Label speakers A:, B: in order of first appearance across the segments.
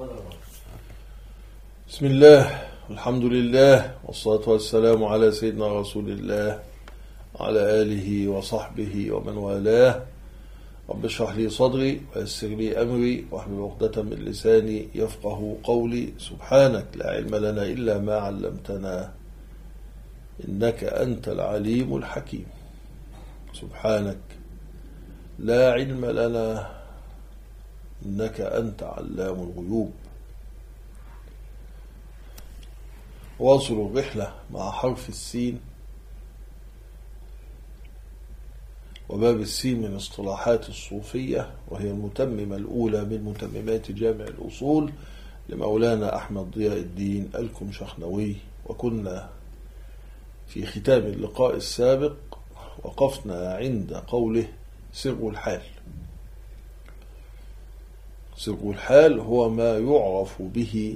A: بسم الله والحمد لله والصلاة والسلام على سيدنا رسول الله وعلى آله وصحبه ومن والاه. رب اشرح لي صدري ويسر لي أمري واحلل عقدة من لساني يفقه قولي. سبحانك لا علم لنا إلا ما علمتنا إنك أنت العليم الحكيم. سبحانك لا علم لنا إنك أنت علام الغيوب. واصل الرحلة مع حرف السين، وباب السين من اصطلاحات الصوفية، وهي المتممة الأولى من متممات جامع الأصول لمولانا أحمد ضياء الدين الكمشخنوي. وكنا في ختام اللقاء السابق وقفنا عند قوله سر الحال. سر الحال هو ما يعرف به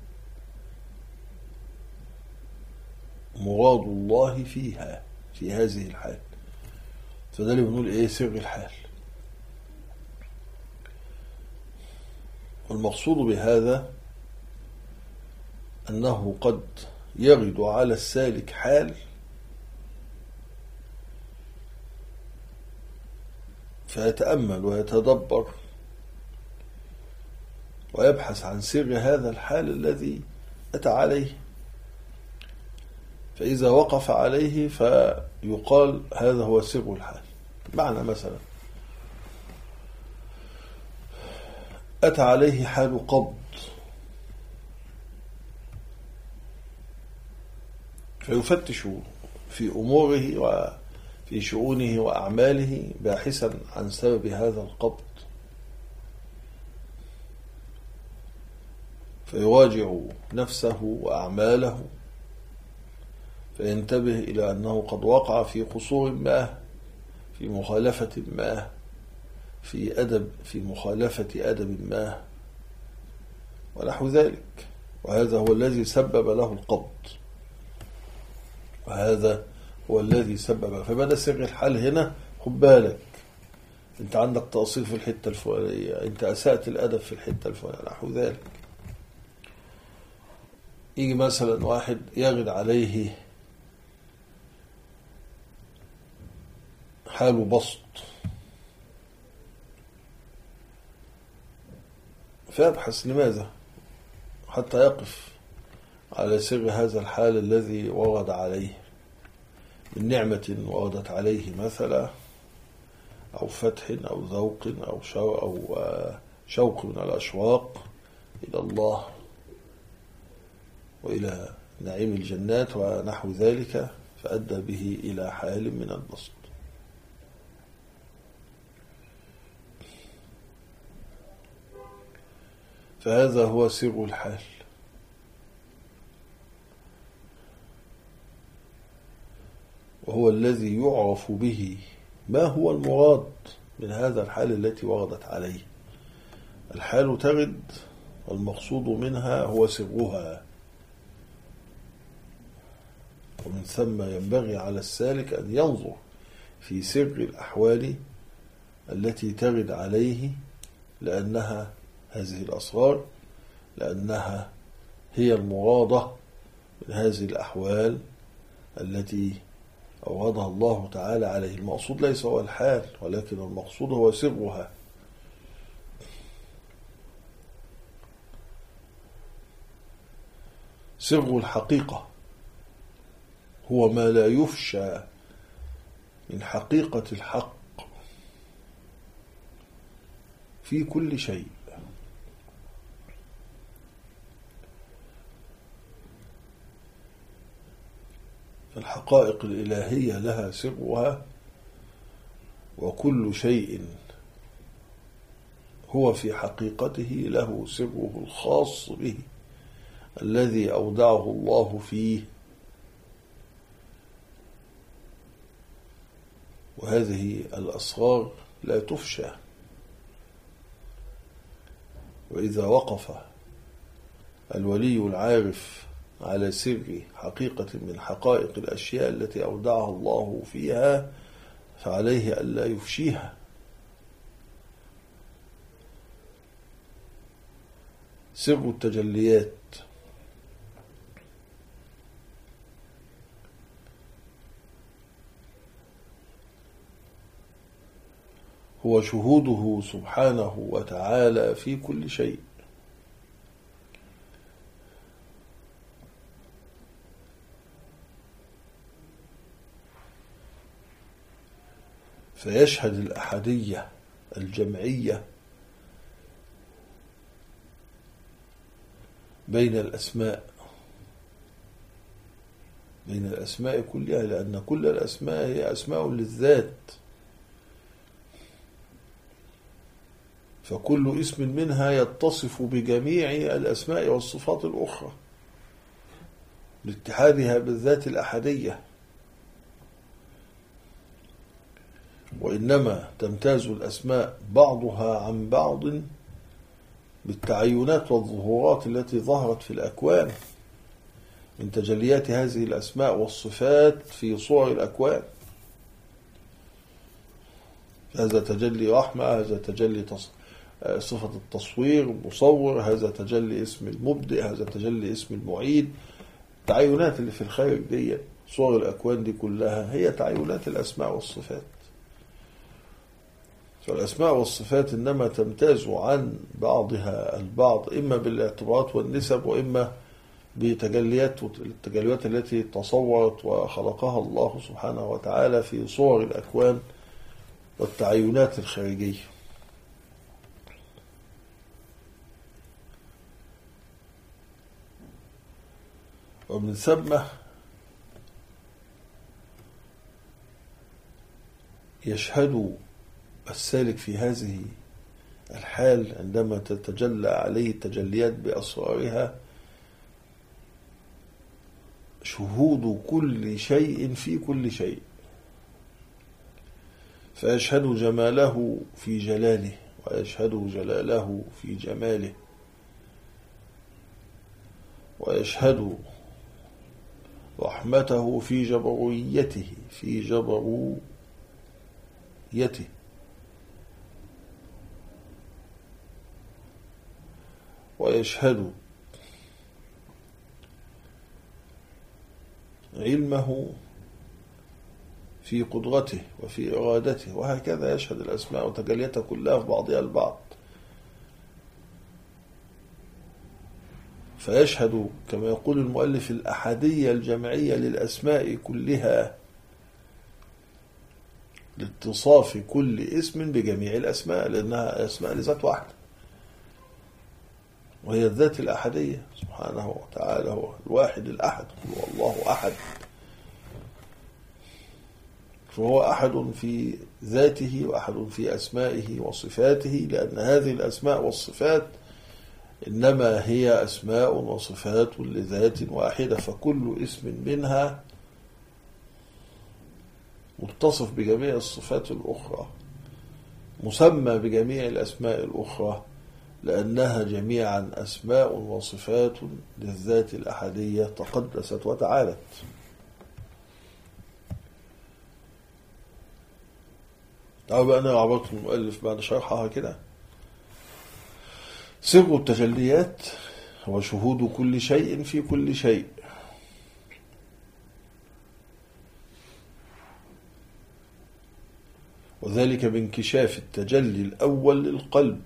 A: مراد الله فيها في هذه الحال، فده اللي بنقول ايه سر الحال. والمقصود بهذا أنه قد يرد على السالك حال فيتأمل ويتدبر ويبحث عن سر هذا الحال الذي أتى عليه، فإذا وقف عليه فيقال هذا هو سر الحال. معنى مثلا أتى عليه حال قبض فيفتش في أموره وفي شؤونه وأعماله باحثا عن سبب هذا القبض، فيراجع نفسه وأعماله فينتبه إلى أنه قد وقع في قصور ما، في مخالفة ما، في مخالفة أدب ما ونحو ذلك، وهذا هو الذي سبب له القبض، وهذا هو الذي سبب. فبدأ سر الحال هنا، خد بالك انت عندك تقصير في الحتة الفلانية، انت أسأت الأدب في الحتة الفلانية نحو ذلك. يجي مثلا واحد يغد عليه حال بسط فيبحث لماذا حتى يقف على سر هذا الحال الذي ورد عليه من نعمة وردت عليه مثلا، أو فتح أو ذوق أو شوق من الأشواق إلى الله وإلى نعيم الجنات ونحو ذلك، فأدى به إلى حال من البسط. فهذا هو سر الحال. وهو الذي يعرف به ما هو المراد من هذا الحال التي وردت عليه. الحال ترد والمقصود منها هو سرها، ومن ثم ينبغي على السالك أن ينظر في سر الأحوال التي ترد عليه، لأنها هذه الأسرار، لأنها هي المرادة من هذه الأحوال التي أوردها الله تعالى عليه. المقصود ليس هو الحال، ولكن المقصود هو سرها. سر الحقيقة هو ما لا يفشى من حقيقة الحق في كل شيء. فالحقائق الإلهية لها سرها، وكل شيء هو في حقيقته له سره الخاص به الذي أودعه الله فيه. وهذه الأسرار لا تفشى. وإذا وقف الولي العارف على سر حقيقة من حقائق الأشياء التي أودعها الله فيها فعليه ألا يفشيها، سر التجليات هو شهوده سبحانه وتعالى في كل شيء، فيشهد الأحدية الجمعية بين الأسماء كلها، لأن كل الأسماء هي أسماء للذات، فكل اسم منها يتصف بجميع الأسماء والصفات الأخرى لاتحادها بالذات الأحدية. وإنما تمتاز الأسماء بعضها عن بعض بالتعينات والظهورات التي ظهرت في الأكوان من تجليات هذه الأسماء والصفات في صور الأكوان. هذا تجلي رحمة، هذا تجلي صفة التصوير المصور، هذا تجلي اسم المبدئ، هذا تجلي اسم المعيد. التعينات اللي في الخارج دي صور الأكوان دي كلها هي تعينات الأسماء والصفات. فالأسماء والصفات إنما تمتاز عن بعضها البعض إما بالاعتبارات والنسب، وإما التجليات التي تصورت وخلقها الله سبحانه وتعالى في صور الأكوان والتعينات الخارجية. ومن ثم يشهد السالك في هذه الحال عندما تتجلى عليه التجليات بأسرارها شهود كل شيء في كل شيء، فيشهد جماله في جلاله، ويشهد جلاله في جماله، ويشهد رحمته في جبرويته ويشهد علمه في قدرته وفي إرادته، وهكذا يشهد الأسماء وتجلياتها كلها في بعضها البعض. فيشهد كما يقول المؤلف الأحدية الجمعية للأسماء كلها لاتصاف كل اسم بجميع الأسماء، لأنها أسماء لذات واحدة، وهي الذات الأحدية سبحانه وتعالى، هو الواحد الأحد، هو الله أحد، فهو أحد في ذاته وأحد في أسمائه وصفاته، لأن هذه الأسماء والصفات إنما هي أسماء وصفات لذات واحدة، فكل اسم منها متصف بجميع الصفات الأخرى، مسمى بجميع الأسماء الأخرى، لأنها جميعا أسماء وصفات للذات الأحدية تقدست وتعالت. تعالوا بقى نقرأ عبارة المؤلف بعد شرحها كده. سر التجليات هو شهود كل شيء في كل شيء، وذلك بانكشاف التجلي الأول للقلب،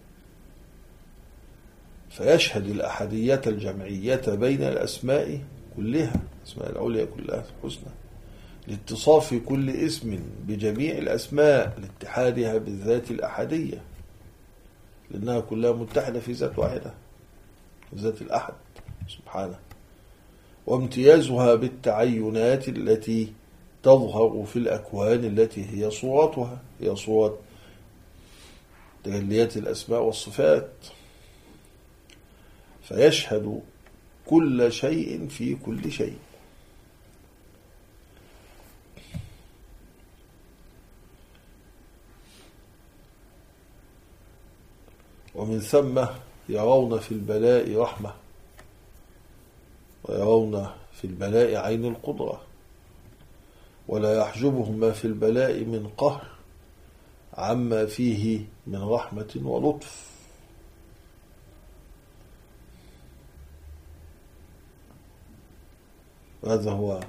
A: فيشهد الأحدية الجمعية بين الأسماء كلها، الأسماء العليا كلها الحسنى، لاتصاف كل اسم بجميع الأسماء لاتحادها بالذات الأحدية، لأنها كلها متحدة في ذات واحدة، ذات الأحد سبحانه، وامتيازها بالتعينات التي تظهر في الأكوان التي هي صورتها، هي صورة تجليات الأسماء والصفات، فيشهد كل شيء في كل شيء. ومن ثم يرون في البلاء رحمة، ويرون في البلاء عين القدرة، ولا يحجبهم ما في البلاء من قهر عما فيه من رحمة ولطف. هذا هو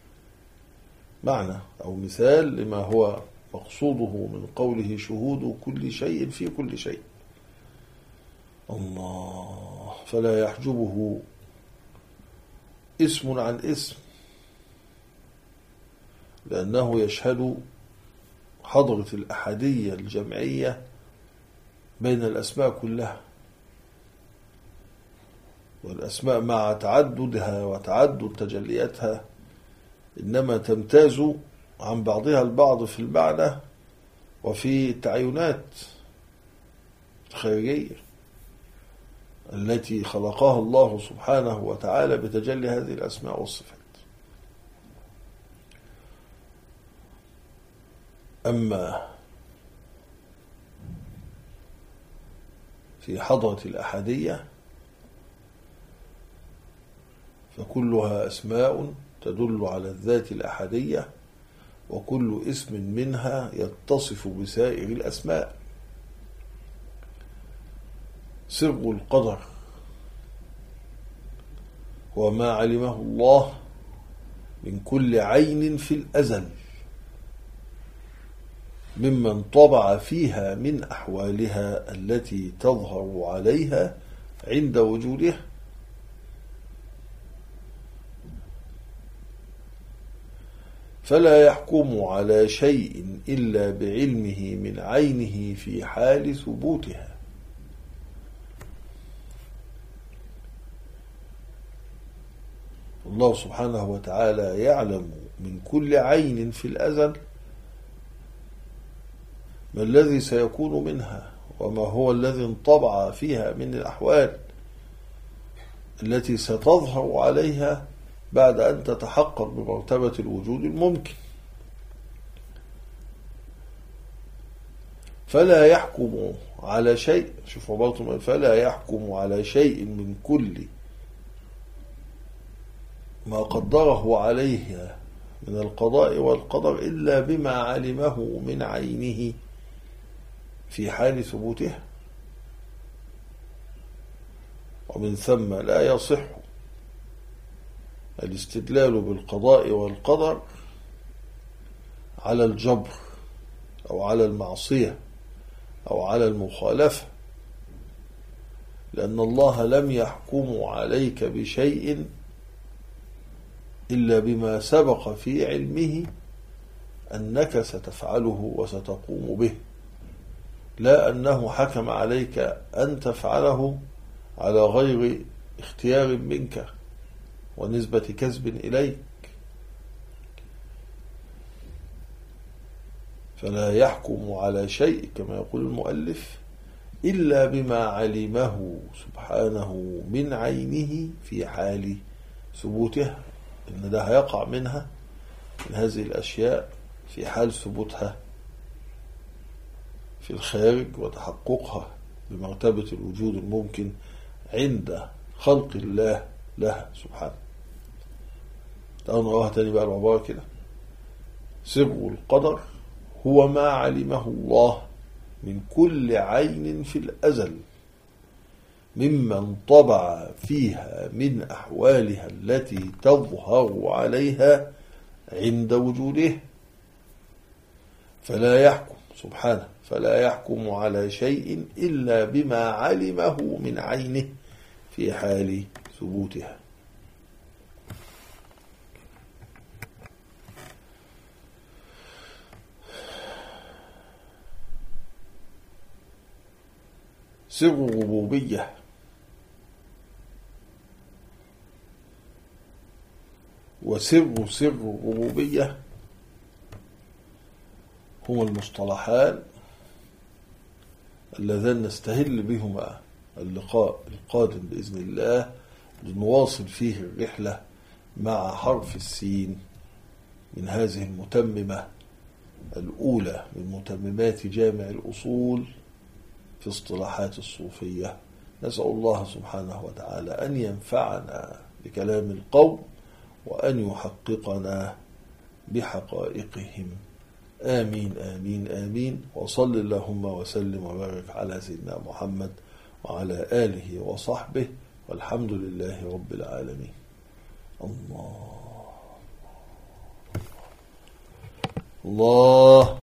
A: معنى أو مثال لما هو مقصوده من قوله شهود كل شيء في كل شيء. الله، فلا يحجبه اسم عن اسم، لأنه يشهد حضرة الأحدية الجمعية بين الأسماء كلها، والأسماء مع تعددها وتعدد تجلياتها إنما تمتاز عن بعضها البعض في المعنى وفي التعينات الخارجية التي خلقها الله سبحانه وتعالى بتجلي هذه الأسماء والصفات. أما في حضرة الأحدية فكلها أسماء تدل على الذات الأحدية، وكل اسم منها يتصف بسائر الأسماء. سر القدر هو ما علمه الله من كل عين في الأزل ممن طبع فيها من أحوالها التي تظهر عليها عند وجودها. فلا يحكم على شيء إلا بعلمه من عينه في حال ثبوتها. الله سبحانه وتعالى يعلم من كل عين في الأزل ما الذي سيكون منها، وما هو الذي انطبع فيها من الأحوال التي ستظهر عليها بعد أن تتحقق بمرتبة الوجود الممكن. فلا يحكم على شيء، شوف عبارة، فلا يحكم على شيء من كل ما قدره عليه من القضاء والقدر إلا بما علمه من عينه في حال ثبوتها. ومن ثم لا يصح الاستدلال بالقضاء والقدر على الجبر أو على المعصية أو على المخالفة، لأن الله لم يحكم عليك بشيء إلا بما سبق في علمه أنك ستفعله وستقوم به، لا أنه حكم عليك أن تفعله على غير اختيار منك ونسبة كسب إليك. فلا يحكم على شيء كما يقول المؤلف إلا بما علمه سبحانه من عينه في حال ثبوتها، إن ده هيقع منها من هذه الأشياء في حال ثبوتها في الخارج وتحققها بمرتبة الوجود الممكن عند خلق الله لها سبحانه. تعالوا نقراها تاني بقى العبارة كده. سر القدر هو ما علمه الله من كل عين في الأزل ممن طبع فيها من أحوالها التي تظهر عليها عند وجوده. فلا يحكم سبحانه، فلا يحكم على شيء إلا بما علمه من عينه في حال ثبوتها. سر الربوبية وسر الربوبية هما المصطلحان اللذان نستهل بهما اللقاء القادم بإذن الله لنواصل فيه الرحلة مع حرف السين من هذه المتممة الأولى من متممات جامع الأصول في اصطلاحات الصوفية. نسأل الله سبحانه وتعالى أن ينفعنا بكلام القوم وأن يحققنا بحقائقهم. آمين آمين آمين. وصل اللهم وسلم وبارك على سيدنا محمد وعلى آله وصحبه، والحمد لله رب العالمين. الله. الله.